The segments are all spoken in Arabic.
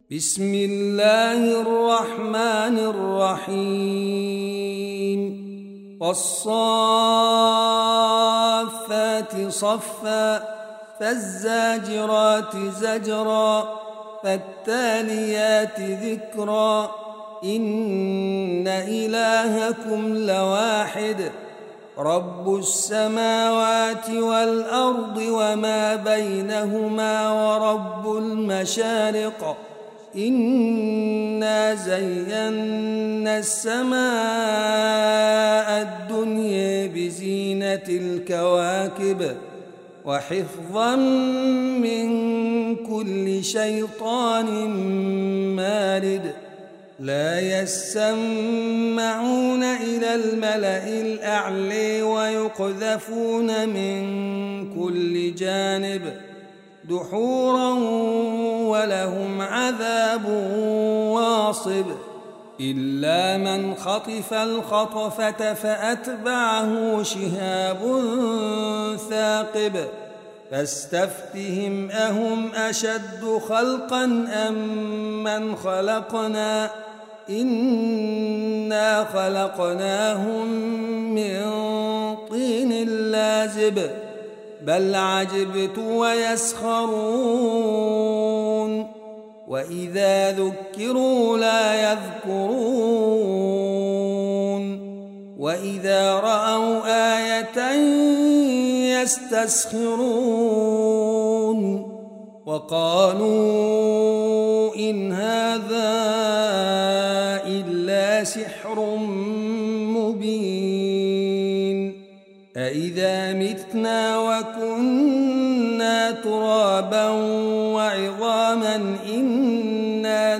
بسم الله الرحمن الرحيم والصافات صفا فالزاجرات زجرا فالتاليات ذكرا إن إلهكم لواحد رب السماوات والأرض وما بينهما ورب المشارق إنا زينا السماء الدنيا بزينة الكواكب وحفظا من كل شيطان مارد لا يسمعون إلى الملأ الأعلى ويقذفون من كل جانب دحورا ولهم عذاب واصب إلا من خطف الخطفة فأتبعه شهاب ثاقب فاستفتهم أهم أشد خلقا أم من خلقنا إنا خلقناهم من طين لازب بل عجبت ويسخرون وإذا ذكروا لا يذكرون وإذا رأوا آية يستسخرون وقالوا إن هذا إلا سحر مبين أإذا متنا وكنا ترابا وعظاما إنا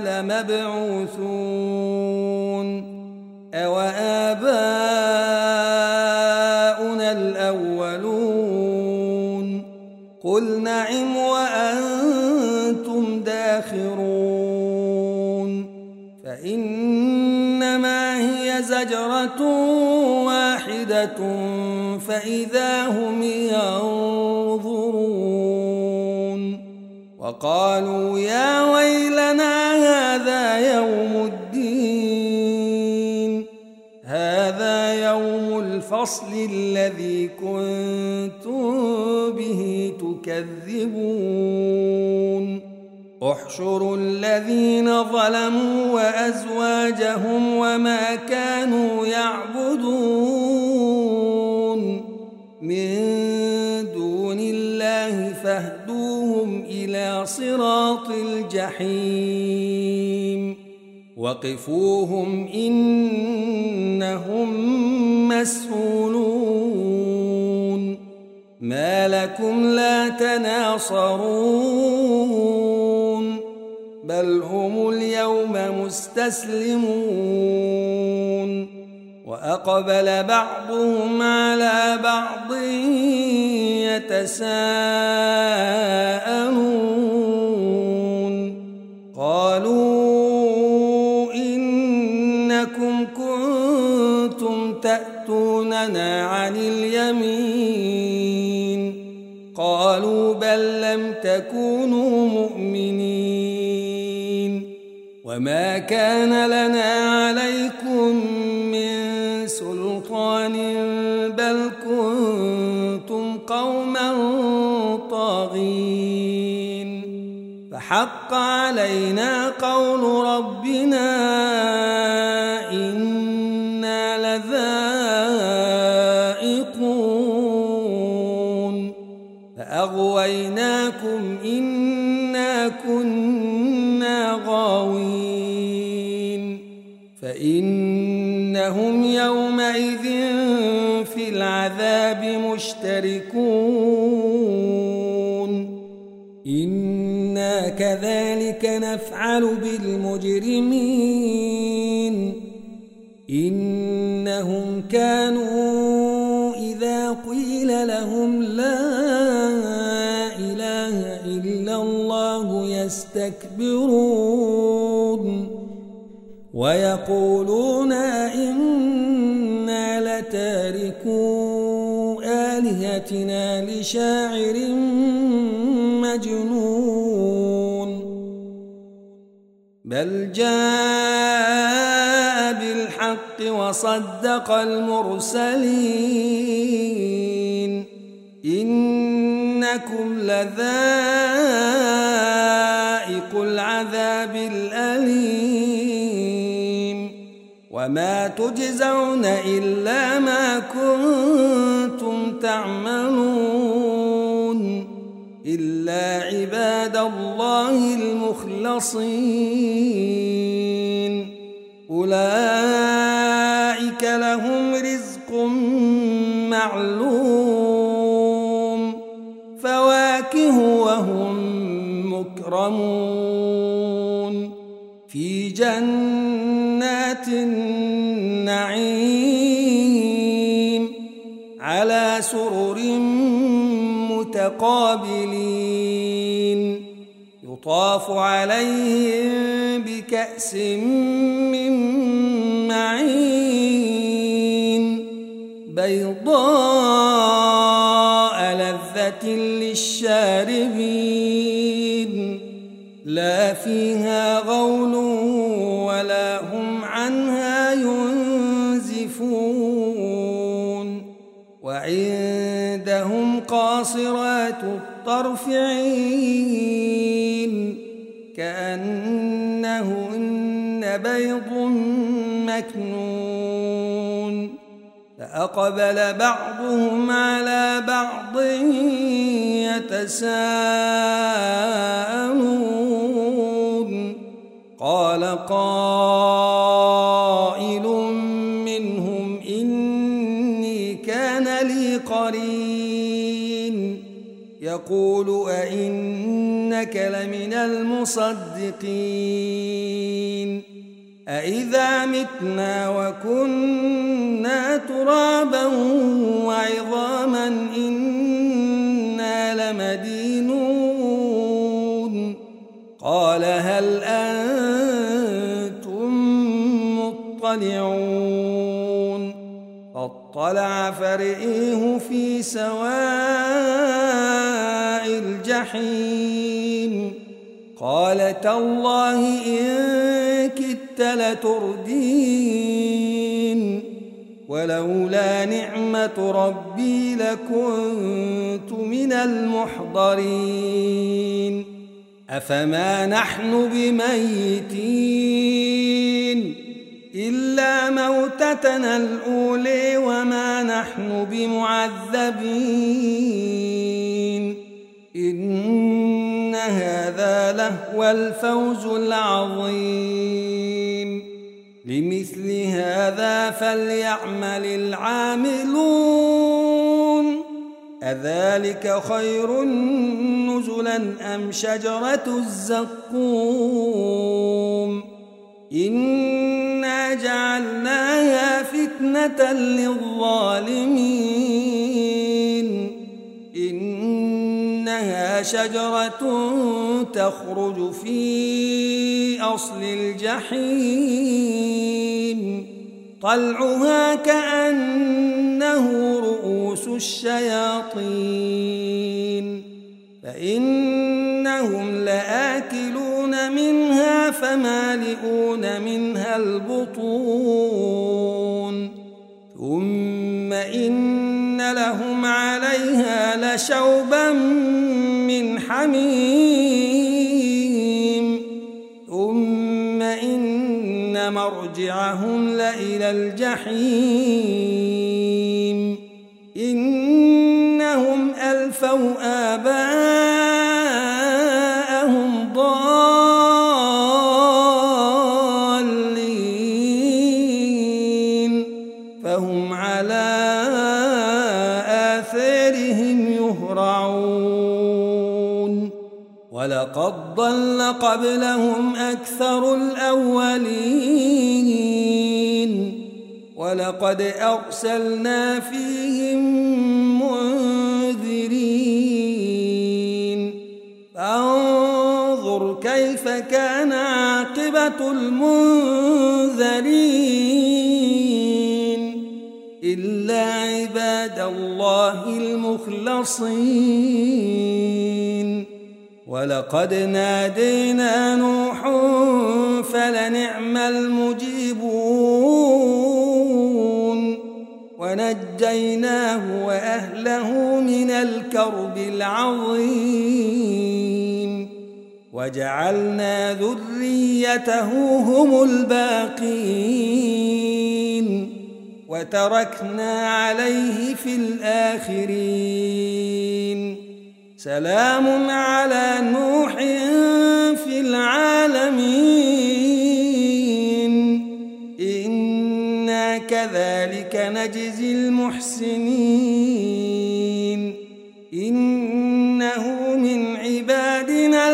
لمبعوثون أوآباؤنا الأولون قل نعم وأنتم داخرون فإنما هي زجرة واحدة فإذا هم ينظرون وقالوا يا ويلنا هذا يوم الدين هذا يوم الفصل الذي كنتم به تكذبون احشروا الذين ظلموا وأزواجهم وما كانوا يعبدون من دون الله فاهدوهم إلى صراط الجحيم وقفوهم إنهم مسؤولون ما لكم لا تناصرون بل هم اليوم مستسلمون وأقبل بعضهم على بعض يتساءلون قالوا إنكم كنتم تأتوننا عن اليمين قالوا بل لم تكونوا مؤمنين وما كان لنا عليكم من سلطان بل كنتم قوما طاغين فحق علينا قول ربنا إنا لذائقون فأغويناكم إنا كنا غاوين فإنهم يومئذ في العذاب مشتركون إنا كذلك نفعل بالمجرمين إنهم كانوا إذا قيل لهم لا إله إلا الله يستكبرون ويقولون إنا لتاركو آلهتنا لشاعر مجنون بل جاء بالحق وصدق المرسلين إنكم لذائق العذاب الأليم وما تجزون إلا ما كنتم تعملون إلا عباد الله المخلصين أولئك لهم رزق معلوم فواكه وهم مكرمون في جنات النعيم على سرر متقابلين يطاف عليهم بكأس من معين بيضاء لذة للشاربين لا فيها غول ولا هم عنها ينزفون وعندهم قاصرات الطرف عين كأنهن بيض مكنون فأقبل بعضهم على بعض يتساءلون قال قائل منهم إني كان لي قرين يقول أئنك لمن المصدقين أئذا متنا وكنا ترابا وعظاما إنا لمدينون قال هل أنتم مطلعون فاطلع فرئيه في سواء الجحيم قال تالله إن كدت لتردين ولولا نعمة ربي لكنت من المحضرين أفما نحن بميتين إلا موتتنا الأولى وما نحن بمعذبين إن هذا لهو الفوز العظيم لمثل هذا فليعمل العاملون أذلك خير نزلا أم شجرة الزقوم إنا جعلناها فتنة للظالمين إنها شجرة تخرج في أصل الجحيم طلعها كأنه رؤوس الشياطين فإنهم لآكلون منها فمالئون منها البطون ثم إن لهم عليها لشوبا من حميم ثم إن مرجعهم لإلى الجحيم إنهم ألفوا آباءهم ضالين فهم على آثارهم يهرعون ولقد ضل قبلهم أكثر الأولين ولقد أرسلنا فيهم منذرين فانظر كيف كان عاقبة المنذرين إلا عباد الله المخلصين ولقد نادينا نوح فنعم المجيبون ونجيناه وأهله من الكرب العظيم وجعلنا ذريته هم الباقين وتركنا عليه في الآخرين سلام على نوح في العالمين إنا كذلك نجزي المحسنين إنه من عبادنا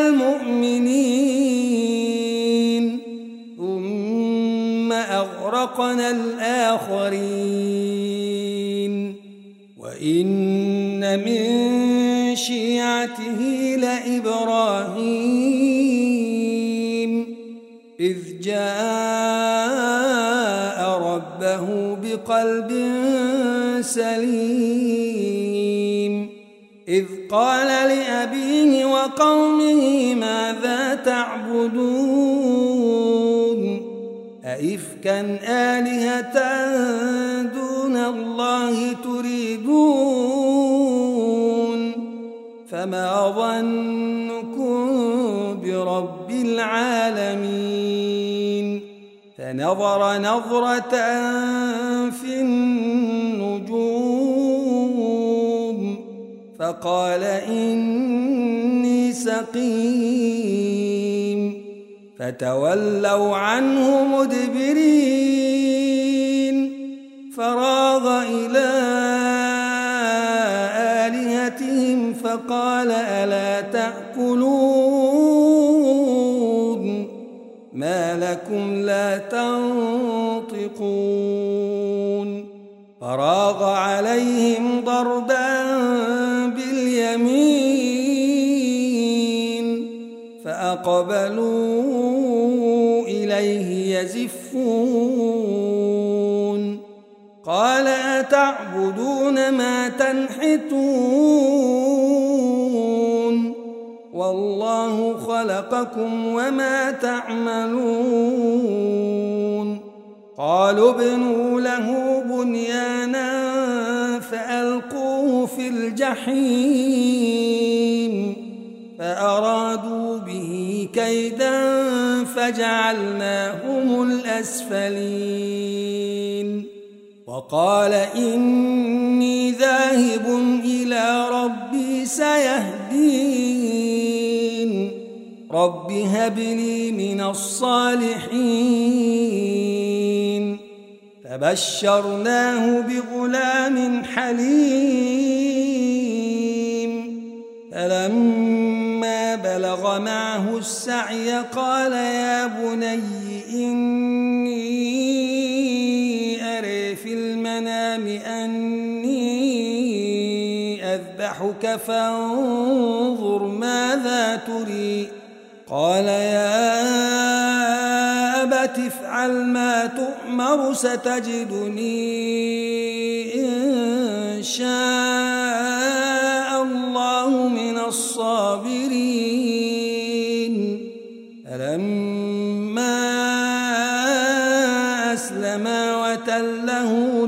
المؤمنين ثم أغرقنا الآخرين وإن من شيعته لإبراهيم إذ جاء ربه بقلب سليم إذ قال لأبيه وقومه ماذا تعبدون أئفكا آلهة دون الله تريدون فما ظنكم برب العالمين فنظر نظرة في النجوم فقال إني سقيم فتولوا عنه مدبرين فراغ إلى آلهتهم فقال ألا تأكلون ما لكم لا تنطقون فراغ عليهم ضربا باليمين فأقبلوا إليه يزفون قال أتعبدون ما تنحتون والله خلقكم وما تعملون قالوا ابنوا له بنيانا فألقوه في الجحيم فأرادوا به كيدا فجعلناهم الأسفلين وقال إني ذاهب إلى ربي سيهدين رب هب لي من الصالحين فبشرناه بغلام حليم فلما بلغ معه السعي قال يا بني إني أرى في المنام أني أذبحك فانظر ماذا تري قال يا أبت افعل ما تؤمر ستجدني إن شاء الله من الصابرين فلما أسلما وتله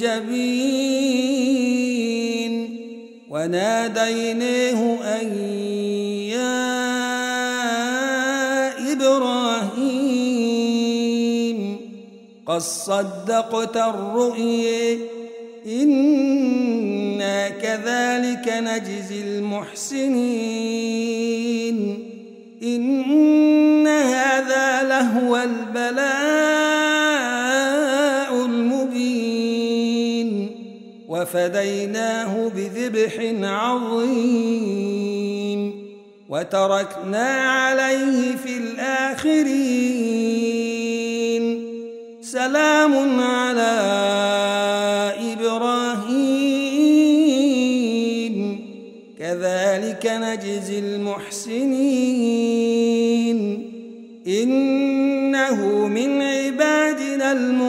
للجبين وناديناه أن يا إبراهيم قد صدقت الرؤيا إنا كذلك نجزي المحسنين إن هذا لهو البلاء المبين وفديناه بذبح عظيم وتركنا عليه في الآخرين سلام على إبراهيم كذلك نجزي المحسنين إنه من عبادنا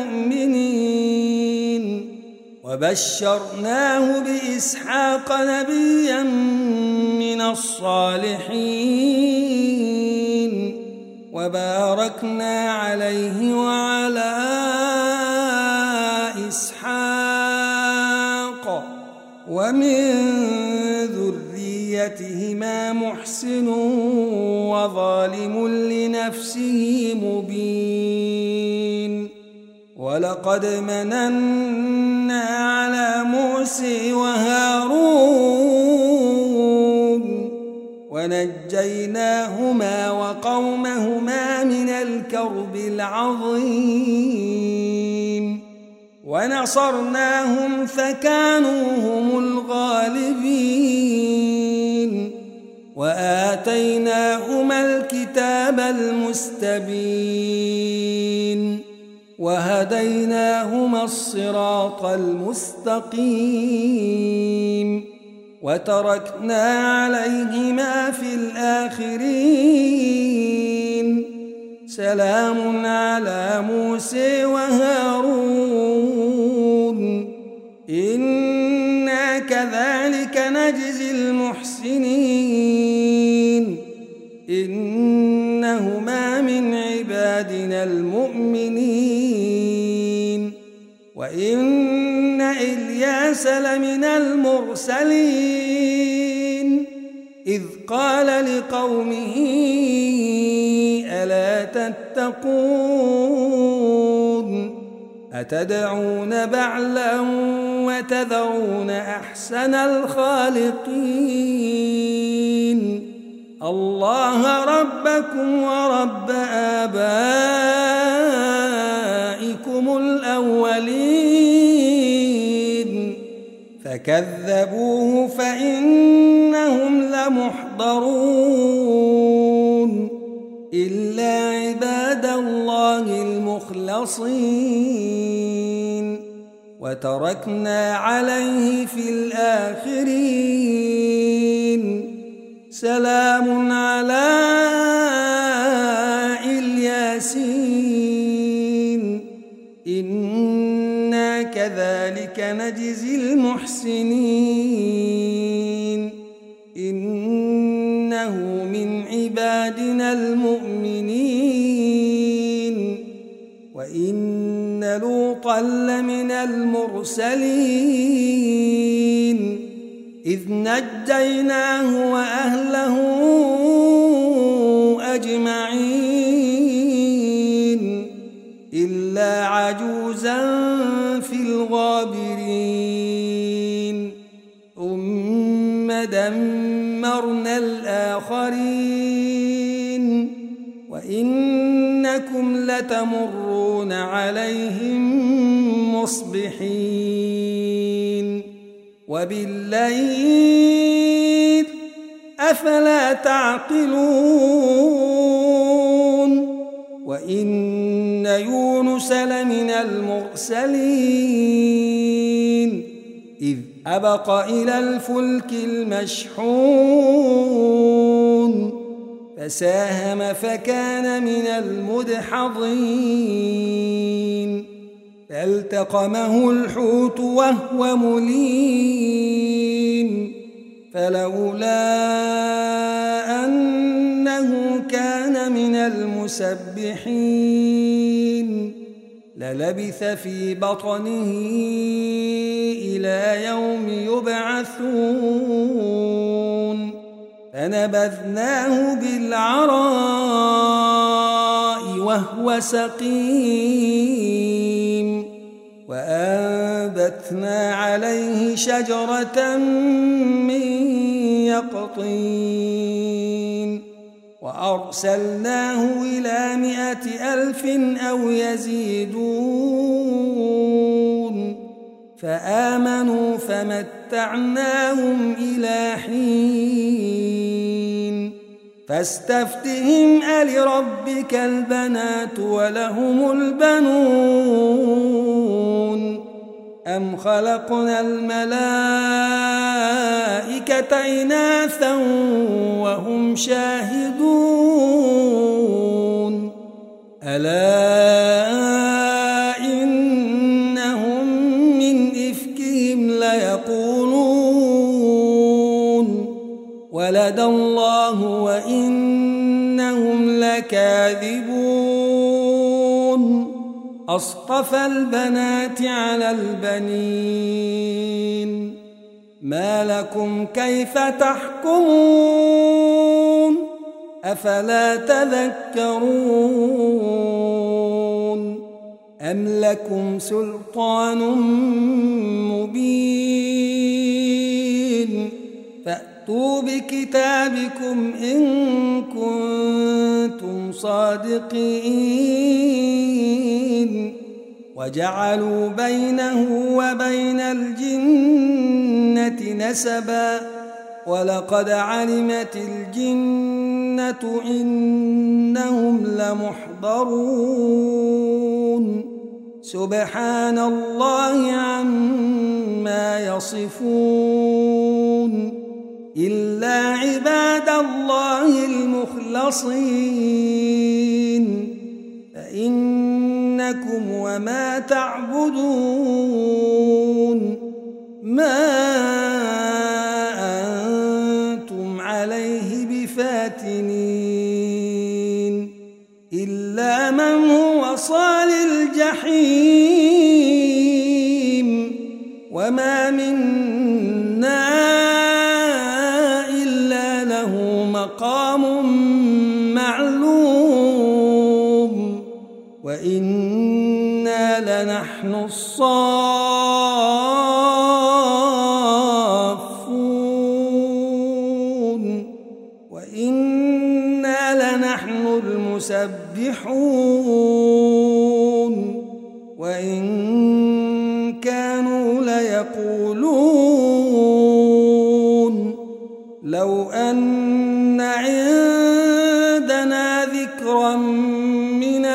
المؤمنين وبشرناه بإسحاق نبيا من الصالحين وباركنا عليه وعلى إسحاق ومن ذريتهما محسن وظالم لنفسه مبين ولقد مننا على موسى وهارون ونجيناهما وقومهما من الكرب العظيم ونصرناهم فكانوا هم الغالبين وآتيناهما الكتاب المستبين وهديناهما الصراط المستقيم وتركنا عليهما في الآخرين سلام على موسى وهارون إنا كذلك نجزي المحسنين إنهما من عبادنا المؤمنين وإن إلياس لمن المرسلين إذ قال لقومه ألا تتقون أتدعون بعلا وتذرون أحسن الخالقين الله ربكم ورب آبائكم الأولين فكذبوه فإنهم لمحضرون إلا عباد الله المخلصين وتركنا عليه في الآخرين سلام على الياسين إنا كذلك نجزي المحسنين إنه من عبادنا المؤمنين وإن لوطا لمن المرسلين إذ نجيناه وأهله أجمعين إلا عجوزا في الغابرين ثم دمرنا الآخرين وإنكم لتمرون عليهم مصبحين وبالليل أفلا تعقلون وإن يونس لمن المرسلين إذ أبق إلى الفلك المشحون فساهم فكان من المدحضين فالتقمه الحوت وهو مليم فلولا أنه كان من المسبحين للبث في بطنه إلى يوم يبعثون فنبذناه بالعراء وهو سقيم وأنبتنا عليه شجرة من يقطين وأرسلناه إلى 100,000 أو يزيدون فآمنوا فمتعناهم إلى حين فاستفتهم ألربك البنات ولهم البنون أم خلقنا الملائكة إناثا وهم شاهدون ألا إنهم من إفكهم ليقولون ولد الله وإنهم لكاذبون أصطفى البنات على البنين ما لكم كيف تحكمون أفلا تذكرون أم لكم سلطان مبين فأتوا بكتابكم إن كنتم صادقين وجعلوا بينه وبين الجنة نسبا ولقد علمت الجنة إنهم لمحضرون سبحان الله عما يصفون إلا عباد الله المخلصين فإنكم وما تعبدون ما أنتم عليه بفاتنين إلا من هو صال الجحيم وما منا إلا له مقام معلوم وإنا لنحن الصافون وإنا لنحن المسبحون وإن كانوا ليقولون لو أن عندنا ذكرا من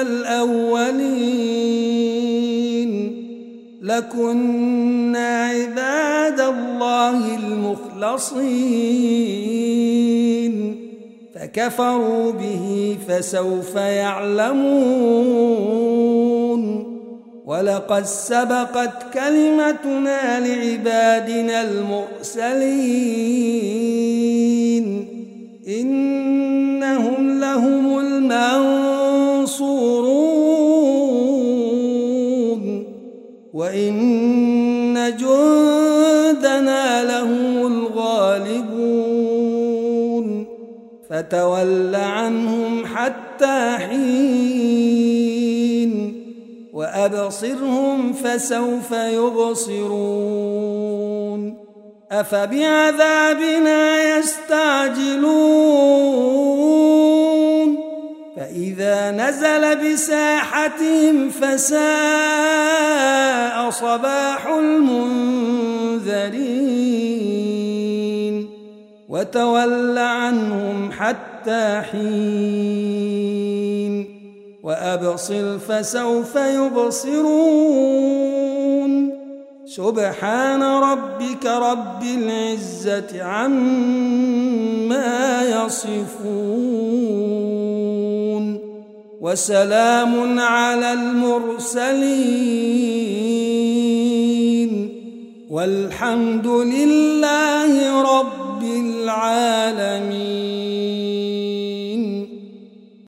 الأولين لكنا عباد الله المخلصين فكفروا به فسوف يعلمون ولقد سبقت كلمتنا لعبادنا المرسلين إنهم لهم المنصورون وإن جندنا لهم الغالبون فتول عنهم حتى حين وأبصرهم فسوف يبصرون أفبعذابنا يستعجلون فإذا نزل بساحتهم فساء صباح المنذرين وتول عنهم حتى حين وأبصر فسوف يبصرون سبحان ربك رب العزة عما يصفون وسلام على المرسلين والحمد لله رب العالمين.